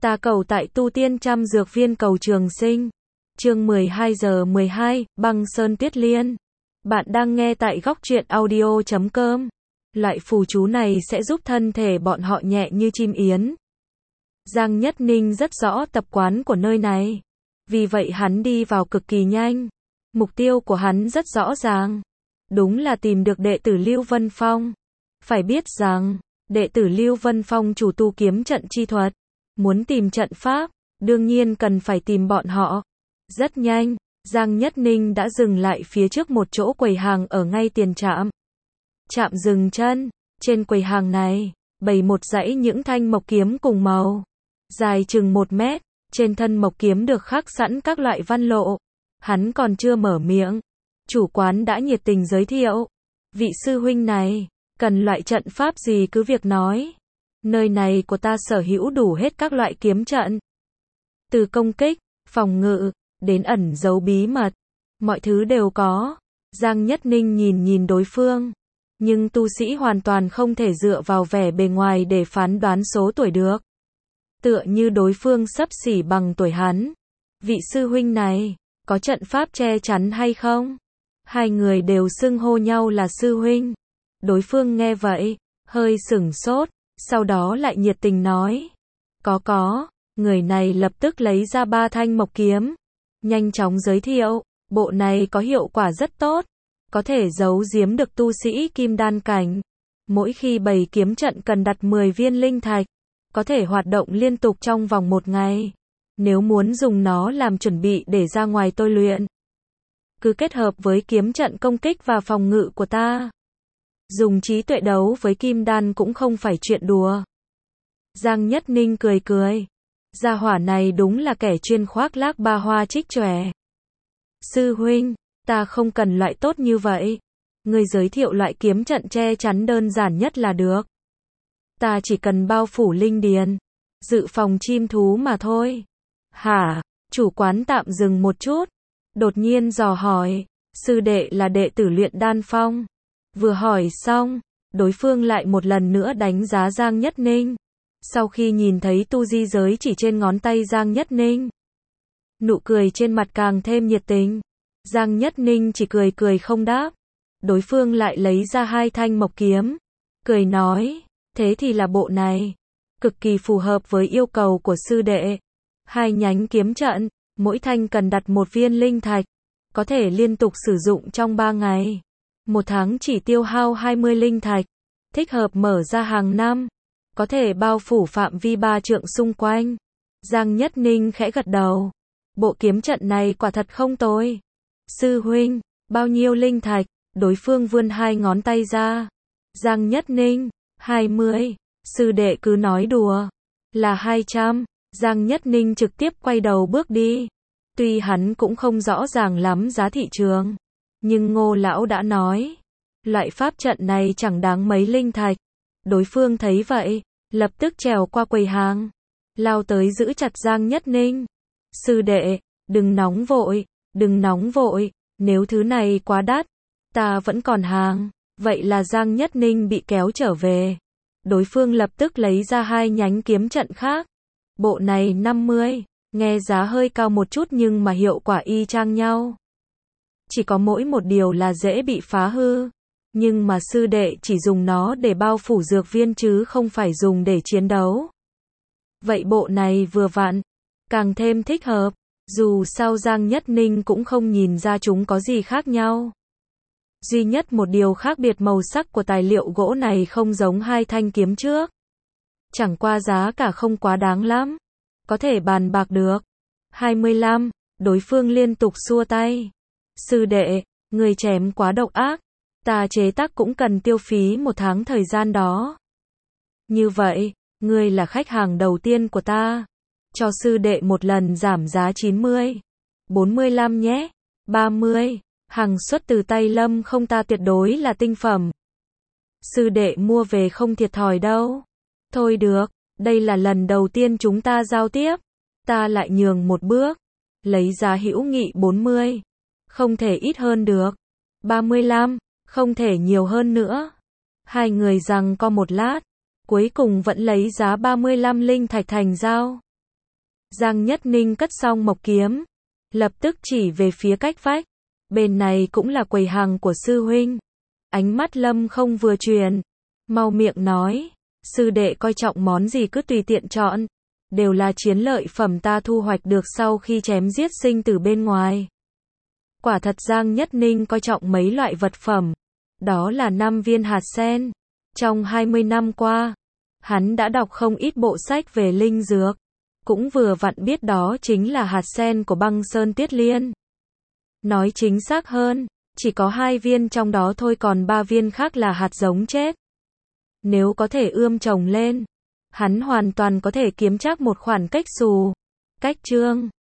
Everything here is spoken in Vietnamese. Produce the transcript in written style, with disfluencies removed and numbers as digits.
Ta cầu tại tu tiên trăm dược viên cầu trường sinh. Chương 12:12, băng sơn tuyết liên. Bạn đang nghe tại góc truyện audio.com. Loại phù chú này sẽ giúp thân thể bọn họ nhẹ như chim yến. Giang Nhất Ninh rất rõ tập quán của nơi này. Vì vậy hắn đi vào cực kỳ nhanh. Mục tiêu của hắn rất rõ ràng. Đúng là tìm được đệ tử Lưu Vân Phong. Phải biết rằng, đệ tử Lưu Vân Phong chủ tu kiếm trận chi thuật. Muốn tìm trận pháp, đương nhiên cần phải tìm bọn họ. Rất nhanh, Giang Nhất Ninh đã dừng lại phía trước một chỗ quầy hàng ở ngay tiền trạm. Trạm dừng chân, trên quầy hàng này, bày một dãy những thanh mộc kiếm cùng màu. Dài chừng 1 mét, trên thân mộc kiếm được khắc sẵn các loại văn lộ. Hắn còn chưa mở miệng, chủ quán đã nhiệt tình giới thiệu. Vị sư huynh này, cần loại trận pháp gì cứ việc nói. Nơi này của ta sở hữu đủ hết các loại kiếm trận. Từ công kích, phòng ngự, đến ẩn giấu bí mật. Mọi thứ đều có. Giang Nhất Ninh nhìn đối phương. Nhưng tu sĩ hoàn toàn không thể dựa vào vẻ bề ngoài để phán đoán số tuổi được. Tựa như đối phương xấp xỉ bằng tuổi hắn. Vị sư huynh này, có trận pháp che chắn hay không? Hai người đều xưng hô nhau là sư huynh. Đối phương nghe vậy, hơi sửng sốt. Sau đó lại nhiệt tình nói. Có. Người này lập tức lấy ra 3 thanh mộc kiếm. Nhanh chóng giới thiệu. Bộ này có hiệu quả rất tốt. Có thể giấu giếm được tu sĩ kim đan cảnh. Mỗi khi bày kiếm trận cần đặt 10 viên linh thạch. Có thể hoạt động liên tục trong vòng 1 ngày. Nếu muốn dùng nó làm chuẩn bị để ra ngoài tôi luyện. Cứ kết hợp với kiếm trận công kích và phòng ngự của ta. Dùng trí tuệ đấu với kim đan cũng không phải chuyện đùa. Giang Nhất Ninh cười. Gia hỏa này đúng là kẻ chuyên khoác lác ba hoa trích chòe. Sư huynh, ta không cần loại tốt như vậy. Ngươi giới thiệu loại kiếm trận che chắn đơn giản nhất là được. Ta chỉ cần bao phủ linh điền, dự phòng chim thú mà thôi. Hả? Chủ quán tạm dừng một chút. Đột nhiên dò hỏi. Sư đệ là đệ tử luyện đan phong. Vừa hỏi xong, đối phương lại một lần nữa đánh giá Giang Nhất Ninh. Sau khi nhìn thấy tu di giới chỉ trên ngón tay Giang Nhất Ninh, nụ cười trên mặt càng thêm nhiệt tình. Giang Nhất Ninh chỉ cười không đáp. Đối phương lại lấy ra 2 thanh mộc kiếm. Cười nói, thế thì là bộ này. Cực kỳ phù hợp với yêu cầu của sư đệ. 2 nhánh kiếm trận, mỗi thanh cần đặt 1 viên linh thạch. Có thể liên tục sử dụng trong 3 ngày. 1 tháng chỉ tiêu hao 20 linh thạch. Thích hợp mở ra hàng năm. Có thể bao phủ phạm vi 3 trượng xung quanh. Giang Nhất Ninh khẽ gật đầu. Bộ kiếm trận này quả thật không tồi. Sư huynh, bao nhiêu linh thạch? Đối phương vươn 2 ngón tay ra. Giang Nhất Ninh, 20. Sư đệ cứ nói đùa. Là 200. Giang Nhất Ninh trực tiếp quay đầu bước đi. Tuy hắn cũng không rõ ràng lắm giá thị trường. Nhưng Ngô lão đã nói. Loại pháp trận này chẳng đáng mấy linh thạch. Đối phương thấy vậy, lập tức trèo qua quầy hàng. Lao tới giữ chặt Giang Nhất Ninh. Sư đệ, đừng nóng vội. Nếu thứ này quá đắt, ta vẫn còn hàng. Vậy là Giang Nhất Ninh bị kéo trở về. Đối phương lập tức lấy ra 2 nhánh kiếm trận khác. Bộ này 50, nghe giá hơi cao một chút nhưng mà hiệu quả y chang nhau. Chỉ có mỗi một điều là dễ bị phá hư. Nhưng mà sư đệ chỉ dùng nó để bao phủ dược viên chứ không phải dùng để chiến đấu. Vậy bộ này vừa vặn, càng thêm thích hợp. Dù sao Giang Nhất Ninh cũng không nhìn ra chúng có gì khác nhau. Duy nhất một điều khác biệt màu sắc của tài liệu gỗ này không giống 2 thanh kiếm trước. Chẳng qua giá cả không quá đáng lắm. Có thể bàn bạc được. 25, đối phương liên tục xua tay. Sư đệ, người chém quá độc ác. Ta chế tác cũng cần tiêu phí 1 tháng thời gian đó. Như vậy, ngươi là khách hàng đầu tiên của ta. Cho sư đệ một lần giảm giá 90. 45 nhé. 30. Hàng xuất từ tay Lâm không ta tuyệt đối là tinh phẩm. Sư đệ mua về không thiệt thòi đâu. Thôi được, đây là lần đầu tiên chúng ta giao tiếp. Ta lại nhường một bước. Lấy giá hữu nghị 40. Không thể ít hơn được. 35. Không thể nhiều hơn nữa. Hai người giằng co một lát. Cuối cùng vẫn lấy giá 35 linh thạch thành giao. Giang Nhất Ninh cất xong mộc kiếm, lập tức chỉ về phía cách vách. Bên này cũng là quầy hàng của sư huynh. Ánh mắt Lâm Không vừa chuyển, mau miệng nói, sư đệ coi trọng món gì cứ tùy tiện chọn, đều là chiến lợi phẩm ta thu hoạch được sau khi chém giết sinh tử bên ngoài. Quả thật Giang Nhất Ninh coi trọng mấy loại vật phẩm, đó là 5 viên hạt sen. Trong 20 năm qua, hắn đã đọc không ít bộ sách về linh dược, cũng vừa vặn biết đó chính là hạt sen của Băng Sơn Tuyết Liên. Nói chính xác hơn, chỉ có 2 viên trong đó thôi, còn 3 viên khác là hạt giống chết. Nếu có thể ươm trồng lên, hắn hoàn toàn có thể kiếm trác một khoản cách xù. Cách chương